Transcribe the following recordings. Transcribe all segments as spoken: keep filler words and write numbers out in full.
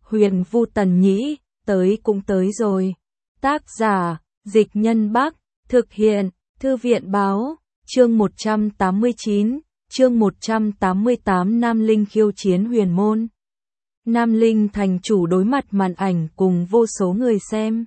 Huyền Vu Tần Nhĩ, tới cũng tới rồi. Tác giả, Dịch Nhân Bắc, thực hiện, Thư viện Báo, chương một trăm tám mươi chín, chương một trăm tám mươi tám Nam Linh khiêu chiến huyền môn. Nam Linh thành chủ đối mặt màn ảnh cùng vô số người xem.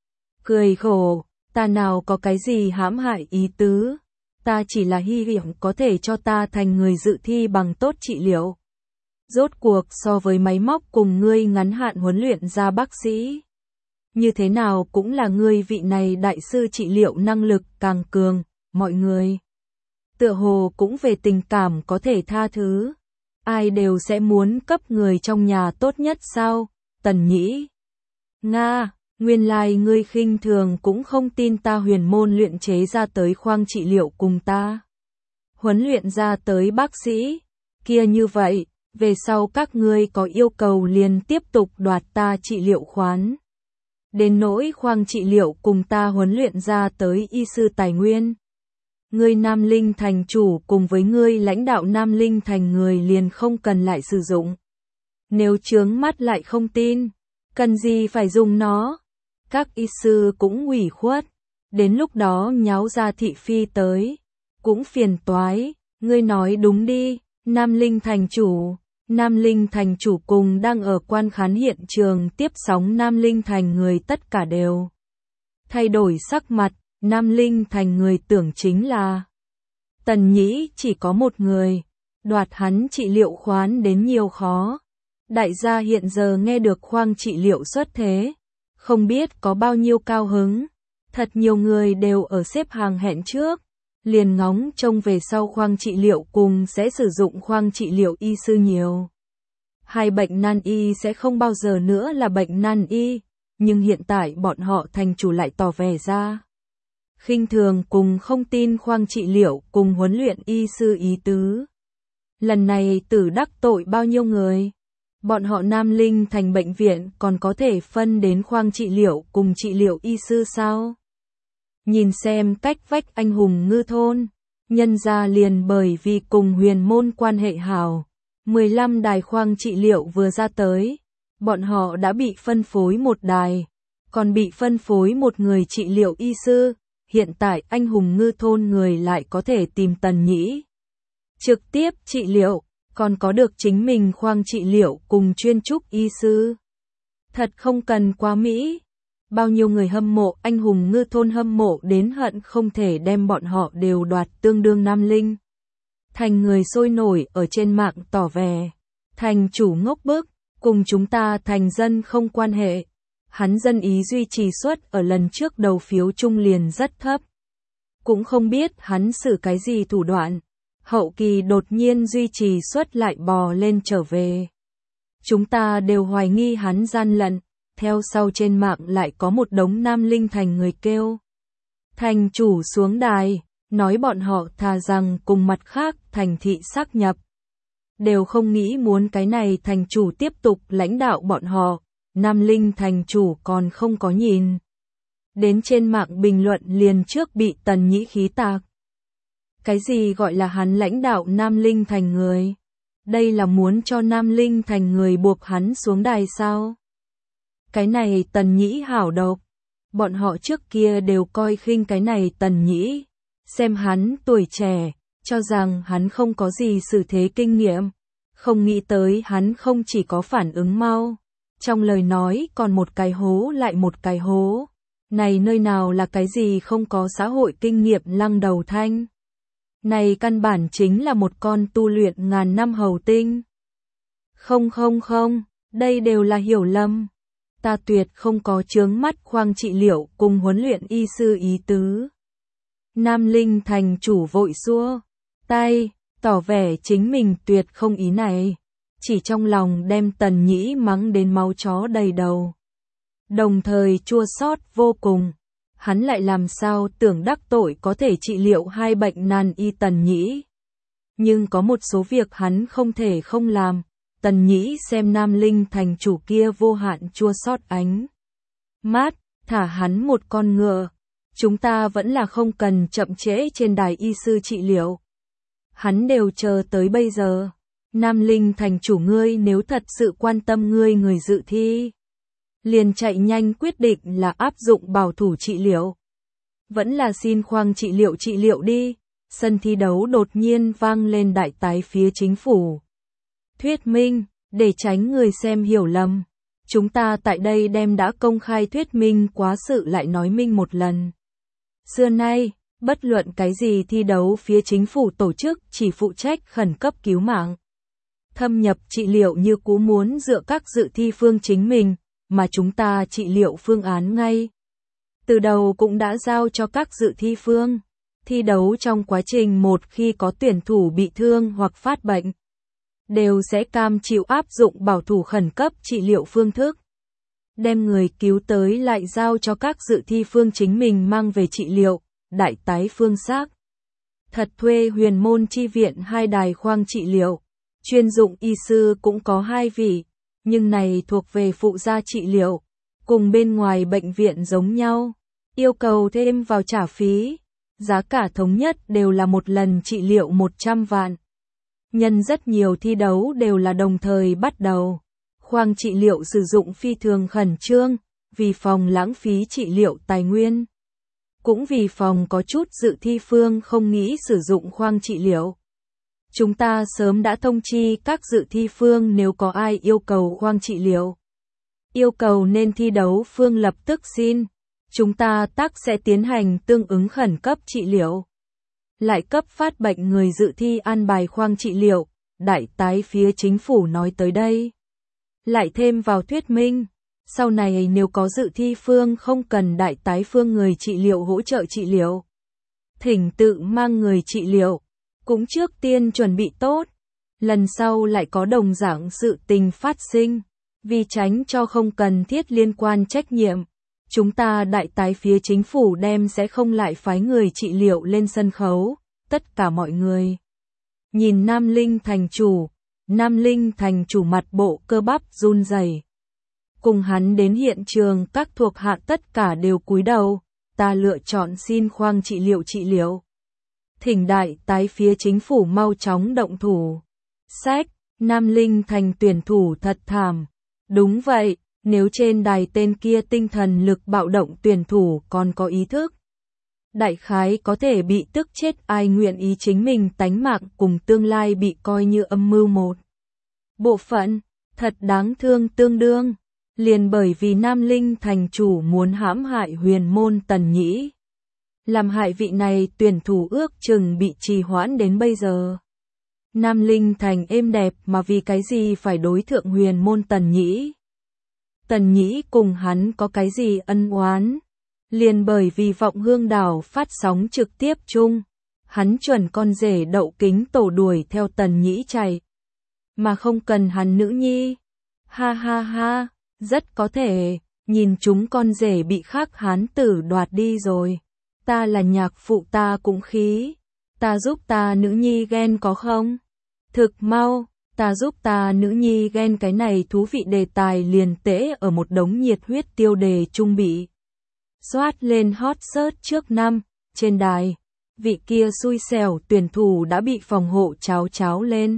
Cười khổ, ta nào có cái gì hãm hại ý tứ, ta chỉ là hy vọng có thể cho ta thành người dự thi bằng tốt trị liệu. Rốt cuộc so với máy móc cùng ngươi ngắn hạn huấn luyện ra bác sĩ, như thế nào cũng là ngươi vị này đại sư trị liệu năng lực càng cường, mọi người tựa hồ cũng về tình cảm có thể tha thứ. Ai đều sẽ muốn cấp người trong nhà tốt nhất sao? Tần Nhĩ. Nga, nguyên lai ngươi khinh thường cũng không tin ta huyền môn luyện chế ra tới khoang trị liệu cùng ta huấn luyện ra tới bác sĩ, kia như vậy, về sau các ngươi có yêu cầu liền tiếp tục đoạt ta trị liệu khoán. Đến nỗi khoang trị liệu cùng ta huấn luyện ra tới y sư tài nguyên, ngươi Nam Linh thành chủ cùng với ngươi lãnh đạo Nam Linh thành người liền không cần lại sử dụng. Nếu chướng mắt lại không tin, cần gì phải dùng nó? Các y sư cũng ủy khuất, đến lúc đó nháo ra thị phi tới, cũng phiền toái. Ngươi nói đúng đi, Nam Linh thành chủ. Nam Linh thành chủ cùng đang ở quan khán hiện trường tiếp sóng Nam Linh thành người tất cả đều thay đổi sắc mặt. Nam Linh thành người tưởng chính là Tần Nhĩ chỉ có một người, đoạt hắn trị liệu khoán đến nhiều khó. Đại gia hiện giờ nghe được khoang trị liệu xuất thế, không biết có bao nhiêu cao hứng. Thật nhiều người đều ở xếp hàng hẹn trước, liền ngóng trông về sau khoang trị liệu cùng sẽ sử dụng khoang trị liệu y sư nhiều. Hai bệnh nan y sẽ không bao giờ nữa là bệnh nan y, nhưng hiện tại bọn họ thành chủ lại tỏ vẻ ra khinh thường cùng không tin khoang trị liệu cùng huấn luyện y sư ý tứ. Lần này tử đắc tội bao nhiêu người? Bọn họ Nam Linh thành bệnh viện còn có thể phân đến khoang trị liệu cùng trị liệu y sư sao? Nhìn xem cách vách anh hùng ngư thôn, nhân ra liền bởi vì cùng huyền môn quan hệ hảo, mười lăm đài khoang trị liệu vừa ra tới, bọn họ đã bị phân phối một đài, còn bị phân phối một người trị liệu y sư. Hiện tại anh hùng ngư thôn người lại có thể tìm Tần Nhĩ trực tiếp trị liệu, còn có được chính mình khoang trị liệu cùng chuyên trúc y sư. Thật không cần quá mỹ. Bao nhiêu người hâm mộ anh hùng ngư thôn hâm mộ đến hận không thể đem bọn họ đều đoạt tương đương Nam Linh. Thành người sôi nổi ở trên mạng tỏ vẻ, thành chủ ngốc bức, cùng chúng ta thành dân không quan hệ. Hắn dân ý duy trì suất ở lần trước đầu phiếu trung liền rất thấp. Cũng không biết hắn sử cái gì thủ đoạn, hậu kỳ đột nhiên duy trì suất lại bò lên trở về. Chúng ta đều hoài nghi hắn gian lận, theo sau trên mạng lại có một đống Nam Linh thành người kêu. Thành chủ xuống đài, nói bọn họ thà rằng cùng mặt khác thành thị xác nhập. Đều không nghĩ muốn cái này thành chủ tiếp tục lãnh đạo bọn họ. Nam Linh thành chủ còn không có nhìn đến trên mạng bình luận liền trước bị Tần Nhĩ khí tạc. Cái gì gọi là hắn lãnh đạo Nam Linh thành người? Đây là muốn cho Nam Linh thành người buộc hắn xuống đài sao? Cái này Tần Nhĩ hảo độc. Bọn họ trước kia đều coi khinh cái này Tần Nhĩ, xem hắn tuổi trẻ, cho rằng hắn không có gì xử thế kinh nghiệm, không nghĩ tới hắn không chỉ có phản ứng mau. Trong lời nói còn một cái hố lại một cái hố. Này nơi nào là cái gì không có xã hội kinh nghiệm lăng đầu thanh. Này căn bản chính là một con tu luyện ngàn năm hầu tinh. Không không không, đây đều là hiểu lầm. Ta tuyệt không có chướng mắt khoang trị liệu cùng huấn luyện y sư ý tứ. Nam Linh thành chủ vội xua tay, tỏ vẻ chính mình tuyệt không ý này. Chỉ trong lòng đem Tần Nhĩ mắng đến máu chó đầy đầu. Đồng thời chua xót vô cùng. Hắn lại làm sao tưởng đắc tội có thể trị liệu hai bệnh nan y Tần Nhĩ. Nhưng có một số việc hắn không thể không làm. Tần Nhĩ xem Nam Linh thành chủ kia vô hạn chua xót ánh mát, thả hắn một con ngựa. Chúng ta vẫn là không cần chậm trễ trên đài y sư trị liệu. Hắn đều chờ tới bây giờ. Nam Linh thành chủ ngươi nếu thật sự quan tâm ngươi người dự thi, liền chạy nhanh quyết định là áp dụng bảo thủ trị liệu. Vẫn là xin khoang trị liệu trị liệu đi. Sân thi đấu đột nhiên vang lên đại tái phía chính phủ. Thuyết minh, để tránh người xem hiểu lầm. Chúng ta tại đây đem đã công khai thuyết minh quá sự lại nói minh một lần. Xưa nay, bất luận cái gì thi đấu phía chính phủ tổ chức chỉ phụ trách khẩn cấp cứu mạng. Thâm nhập trị liệu như cú muốn dựa các dự thi phương chính mình, mà chúng ta trị liệu phương án ngay. Từ đầu cũng đã giao cho các dự thi phương. Thi đấu trong quá trình một khi có tuyển thủ bị thương hoặc phát bệnh, đều sẽ cam chịu áp dụng bảo thủ khẩn cấp trị liệu phương thức. Đem người cứu tới lại giao cho các dự thi phương chính mình mang về trị liệu, đại tái phương xác. Thật thuê huyền môn chi viện hai đài khoang trị liệu, chuyên dụng y sư cũng có hai vị, nhưng này thuộc về phụ gia trị liệu, cùng bên ngoài bệnh viện giống nhau, yêu cầu thêm vào trả phí. Giá cả thống nhất đều là một lần trị liệu một trăm vạn. Nhân rất nhiều thi đấu đều là đồng thời bắt đầu. Khoang trị liệu sử dụng phi thường khẩn trương, vì phòng lãng phí trị liệu tài nguyên. Cũng vì phòng có chút dự thi phương không nghĩ sử dụng khoang trị liệu. Chúng ta sớm đã thông chi các dự thi phương nếu có ai yêu cầu khoang trị liệu. Yêu cầu nên thi đấu phương lập tức xin. Chúng ta tác sẽ tiến hành tương ứng khẩn cấp trị liệu. Lại cấp phát bệnh người dự thi an bài khoang trị liệu, đại tái phía chính phủ nói tới đây. Lại thêm vào thuyết minh, sau này nếu có dự thi phương không cần đại tái phương người trị liệu hỗ trợ trị liệu. Thỉnh tự mang người trị liệu, cũng trước tiên chuẩn bị tốt, lần sau lại có đồng dạng sự tình phát sinh, vì tránh cho không cần thiết liên quan trách nhiệm. Chúng ta đại tái phía chính phủ đem sẽ không lại phái người trị liệu lên sân khấu, tất cả mọi người. Nhìn Nam Linh thành chủ, Nam Linh thành chủ mặt bộ cơ bắp run rẩy. Cùng hắn đến hiện trường các thuộc hạ tất cả đều cúi đầu, ta lựa chọn xin khoang trị liệu trị liệu. Thỉnh đại tái phía chính phủ mau chóng động thủ. Sách, Nam Linh thành tuyển thủ thật thảm. Đúng vậy. Nếu trên đài tên kia tinh thần lực bạo động tuyển thủ còn có ý thức, đại khái có thể bị tức chết, ai nguyện ý chính mình tánh mạng cùng tương lai bị coi như âm mưu một bộ phận, thật đáng thương tương đương, liền bởi vì Nam Linh thành chủ muốn hãm hại huyền môn Tần Nhĩ. Làm hại vị này tuyển thủ ước chừng bị trì hoãn đến bây giờ. Nam Linh thành êm đẹp mà vì cái gì phải đối thượng huyền môn Tần Nhĩ? Tần Nhĩ cùng hắn có cái gì ân oán? Liền bởi vì Vọng Hương Đảo phát sóng trực tiếp chung, hắn chuẩn con rể Đậu Kính Tổ đuổi theo Tần Nhĩ chạy, mà không cần hắn nữ nhi. Ha ha ha, rất có thể, nhìn chúng con rể bị khác hán tử đoạt đi rồi. Ta là nhạc phụ ta cũng khí, ta giúp ta nữ nhi ghen có không? Thực mau. Ta giúp ta nữ nhi ghen cái này thú vị đề tài liền tễ ở một đống nhiệt huyết tiêu đề trung bị xoát lên hot search trước năm, trên đài, vị kia xui xẻo tuyển thủ đã bị phòng hộ cháo cháo lên.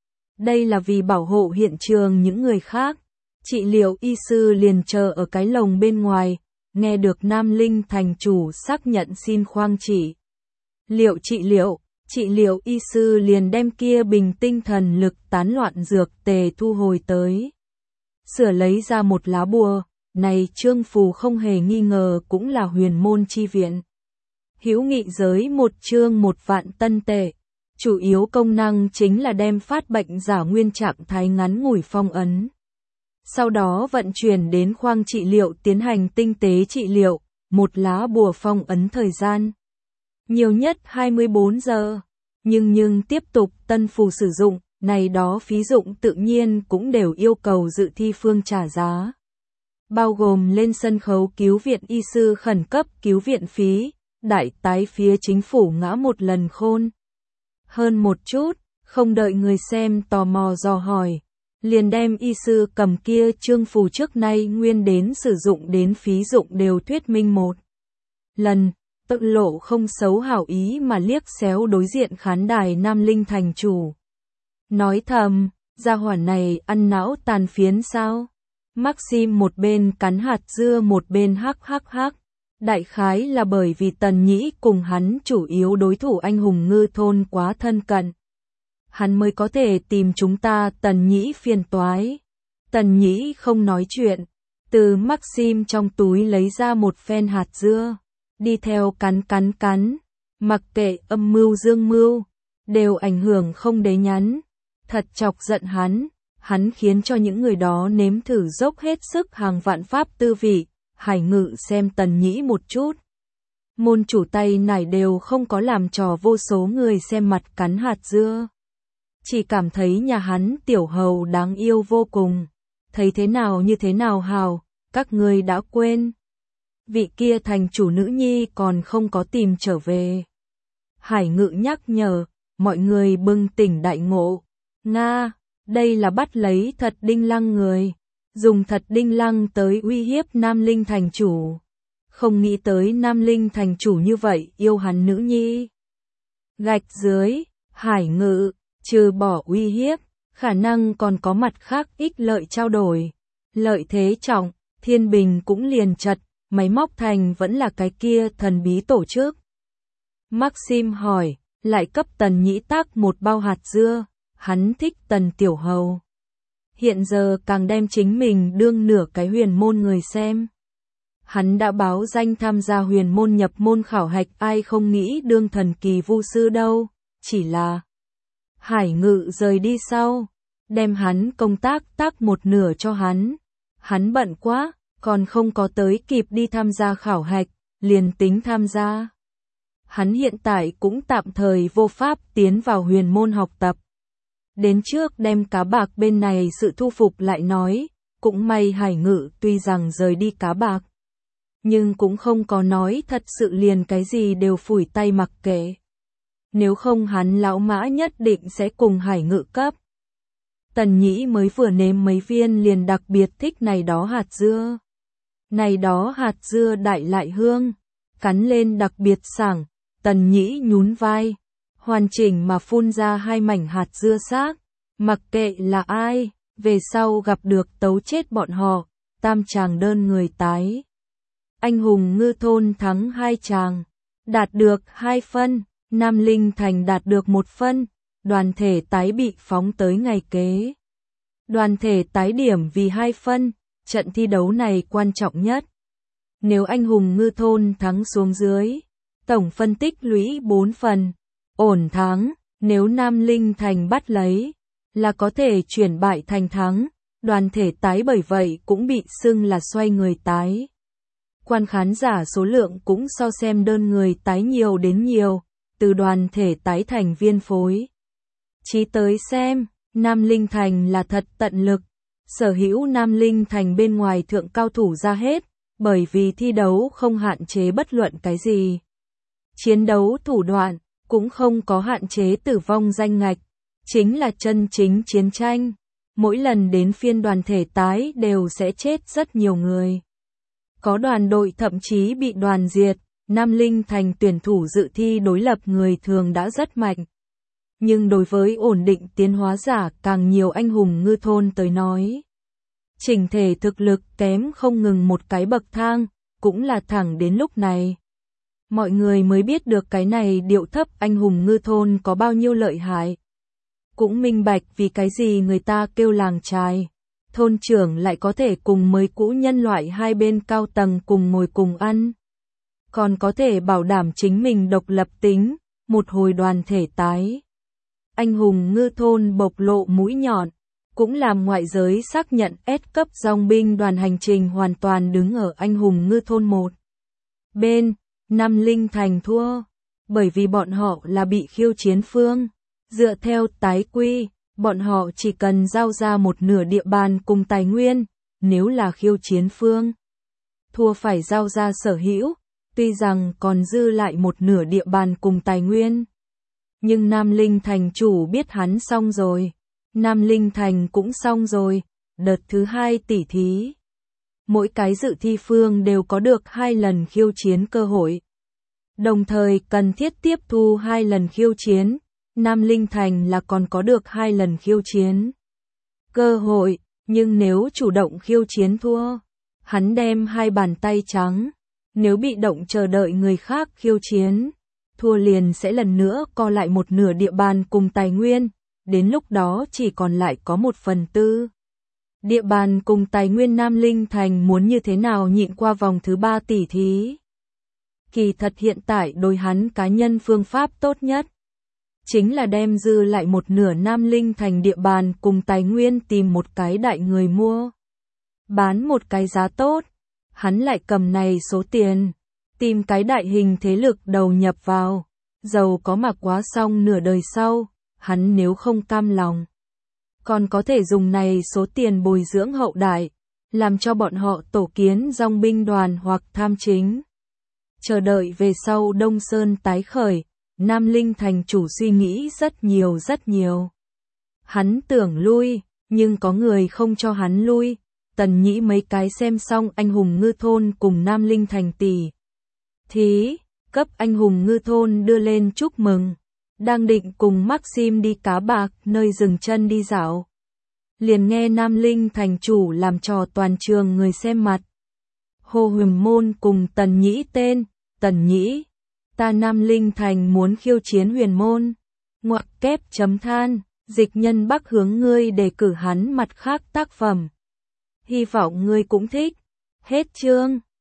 Đây là vì bảo hộ hiện trường những người khác, trị liệu y sư liền chờ ở cái lồng bên ngoài, nghe được Nam Linh thành chủ xác nhận xin khoang trị liệu trị liệu. Trị liệu y sư liền đem kia bình tinh thần lực tán loạn dược tề thu hồi tới. Sửa lấy ra một lá bùa, này trương phù không hề nghi ngờ cũng là huyền môn chi viện. Hữu nghị giới một chương một vạn tân tệ, chủ yếu công năng chính là đem phát bệnh giả nguyên trạng thái ngắn ngủi phong ấn. Sau đó vận chuyển đến khoang trị liệu tiến hành tinh tế trị liệu, một lá bùa phong ấn thời gian. Nhiều nhất hai mươi bốn giờ, nhưng nhưng tiếp tục tân phù sử dụng, này đó phí dụng tự nhiên cũng đều yêu cầu dự thi phương trả giá. Bao gồm lên sân khấu cứu viện y sư khẩn cấp cứu viện phí, đại tái phía chính phủ ngã một lần khôn. Hơn một chút, không đợi người xem tò mò dò hỏi, liền đem y sư cầm kia trương phù trước nay nguyên đến sử dụng đến phí dụng đều thuyết minh một lần. Tự lộ không xấu hảo ý mà liếc xéo đối diện khán đài Nam Linh thành chủ. nói thầm, gia hỏa này ăn não tàn phiến sao? Maxim một bên cắn hạt dưa một bên hắc hắc hắc. Đại khái là bởi vì Tần Nhĩ cùng hắn chủ yếu đối thủ anh hùng Ngư Thôn quá thân cận. Hắn mới có thể tìm chúng ta Tần Nhĩ phiền toái. Tần Nhĩ không nói chuyện, từ Maxim trong túi lấy ra một phen hạt dưa, đi theo cắn cắn cắn, mặc kệ âm mưu dương mưu, đều ảnh hưởng không đế nhắn, thật chọc giận hắn, hắn khiến cho những người đó nếm thử dốc hết sức hàng vạn pháp tư vị, Hải Ngự xem Tần Nhĩ một chút. Môn chủ tay nải đều không có làm trò vô số người xem mặt cắn hạt dưa. Chỉ cảm thấy nhà hắn tiểu hầu đáng yêu vô cùng. Thấy thế nào như thế nào hào, các ngươi đã quên. Vị kia thành chủ nữ nhi còn không có tìm trở về. Hải Ngự nhắc nhở, mọi người bừng tỉnh đại ngộ. Nga, đây là bắt lấy thật đinh lăng người. Dùng thật đinh lăng tới uy hiếp Nam Linh thành chủ. Không nghĩ tới Nam Linh thành chủ như vậy yêu hắn nữ nhi. Gạch dưới, Hải Ngự, trừ bỏ uy hiếp, khả năng còn có mặt khác ích lợi trao đổi. Lợi thế trọng, Thiên Bình cũng liền chật, máy móc thành vẫn là cái kia thần bí tổ chức. Maxim hỏi, lại cấp Tần Nhĩ tác một bao hạt dưa, hắn thích Tần Tiểu Hầu. Hiện giờ càng đem chính mình đương nửa cái huyền môn người xem. Hắn đã báo danh tham gia huyền môn nhập môn khảo hạch, ai không nghĩ đương thần kỳ vu sư đâu, chỉ là Hải Ngự rời đi sau, đem hắn công tác tác một nửa cho hắn. Hắn bận quá, còn không có tới kịp đi tham gia khảo hạch, liền tính tham gia. Hắn hiện tại cũng tạm thời vô pháp tiến vào huyền môn học tập. Đến trước đem cá bạc bên này sự thu phục lại nói, cũng may Hải Ngự tuy rằng rời đi cá bạc, nhưng cũng không có nói thật sự liền cái gì đều phủi tay mặc kệ. Nếu không hắn lão mã nhất định sẽ cùng Hải Ngự cấp. Tần Nhĩ mới vừa nếm mấy viên liền đặc biệt thích này đó hạt dưa. Này đó hạt dưa đại lại hương, cắn lên đặc biệt sảng, Tần Nhĩ nhún vai, hoàn chỉnh mà phun ra hai mảnh hạt dưa xác, mặc kệ là ai, về sau gặp được tấu chết bọn họ, tam chàng đơn người tái. Anh hùng Ngư Thôn thắng hai chàng, đạt được hai phân, Nam Linh Thành đạt được một phân, đoàn thể tái bị phóng tới ngày kế. Đoàn thể tái điểm vì hai phân, trận thi đấu này quan trọng nhất. Nếu anh hùng Ngư Thôn thắng xuống dưới, tổng phân tích lũy bốn phần, ổn thắng, nếu Nam Linh Thành bắt lấy, là có thể chuyển bại thành thắng, đoàn thể tái bởi vậy cũng bị xưng là xoay người tái. Quan khán giả số lượng cũng so xem đơn người tái nhiều đến nhiều, từ đoàn thể tái thành viên phối. Chí tới xem, Nam Linh Thành là thật tận lực, sở hữu Nam Linh Thành bên ngoài thượng cao thủ ra hết, bởi vì thi đấu không hạn chế bất luận cái gì. Chiến đấu thủ đoạn, cũng không có hạn chế tử vong danh ngạch, chính là chân chính chiến tranh. Mỗi lần đến phiên đoàn thể tái đều sẽ chết rất nhiều người. Có đoàn đội thậm chí bị đoàn diệt, Nam Linh Thành tuyển thủ dự thi đối lập người thường đã rất mạnh. Nhưng đối với ổn định tiến hóa giả càng nhiều anh hùng Ngư Thôn tới nói, chỉnh thể thực lực kém không ngừng một cái bậc thang, cũng là thẳng đến lúc này. Mọi người mới biết được cái này điệu thấp anh hùng Ngư Thôn có bao nhiêu lợi hại. Cũng minh bạch vì cái gì người ta kêu làng trài. Thôn trưởng lại có thể cùng mới cũ nhân loại hai bên cao tầng cùng ngồi cùng ăn. Còn có thể bảo đảm chính mình độc lập tính, một hồi đoàn thể tái. Anh hùng Ngư Thôn bộc lộ mũi nhọn, cũng làm ngoại giới xác nhận S cấp dòng binh đoàn hành trình hoàn toàn đứng ở anh hùng Ngư Thôn một. Bên, Nam Linh Thành thua, bởi vì bọn họ là bị khiêu chiến phương. Dựa theo tái quy, bọn họ chỉ cần giao ra một nửa địa bàn cùng tài nguyên, nếu là khiêu chiến phương. Thua phải giao ra sở hữu, tuy rằng còn dư lại một nửa địa bàn cùng tài nguyên. Nhưng Nam Linh Thành chủ biết hắn xong rồi, Nam Linh Thành cũng xong rồi, đợt thứ hai tỉ thí. Mỗi cái dự thi phương đều có được hai lần khiêu chiến cơ hội. Đồng thời cần thiết tiếp thu hai lần khiêu chiến, Nam Linh Thành là còn có được hai lần khiêu chiến cơ hội, nhưng nếu chủ động khiêu chiến thua, hắn đem hai bàn tay trắng, nếu bị động chờ đợi người khác khiêu chiến, thua liền sẽ lần nữa co lại một nửa địa bàn cùng tài nguyên, đến lúc đó chỉ còn lại có một phần tư. Địa bàn cùng tài nguyên Nam Linh Thành muốn như thế nào nhịn qua vòng thứ ba tỉ thí. Kỳ thật hiện tại đối hắn cá nhân phương pháp tốt nhất chính là đem dư lại một nửa Nam Linh Thành địa bàn cùng tài nguyên tìm một cái đại người mua. Bán một cái giá tốt, hắn lại cầm này số tiền, tìm cái đại hình thế lực đầu nhập vào, giàu có mà quá xong nửa đời sau, hắn nếu không cam lòng. Còn có thể dùng này số tiền bồi dưỡng hậu đại, làm cho bọn họ tổ kiến dòng binh đoàn hoặc tham chính. Chờ đợi về sau Đông Sơn tái khởi, Nam Linh Thành chủ suy nghĩ rất nhiều rất nhiều. Hắn tưởng lui, nhưng có người không cho hắn lui. Tần Nhĩ mấy cái xem xong anh hùng ngư thôn cùng Nam Linh Thành tỷ thí, cấp anh hùng ngư thôn đưa lên chúc mừng. Đang định cùng Maxim đi cá bạc nơi dừng chân đi dạo. Liền nghe Nam Linh Thành chủ làm trò toàn trường người xem mặt. Hồ Huyền Môn cùng Tần Nhĩ tên, Tần Nhĩ, ta Nam Linh Thành muốn khiêu chiến Huyền Môn. Ngoặc kép chấm than, dịch nhân Bắc hướng ngươi đề cử hắn mặt khác tác phẩm. Hy vọng ngươi cũng thích. Hết chương.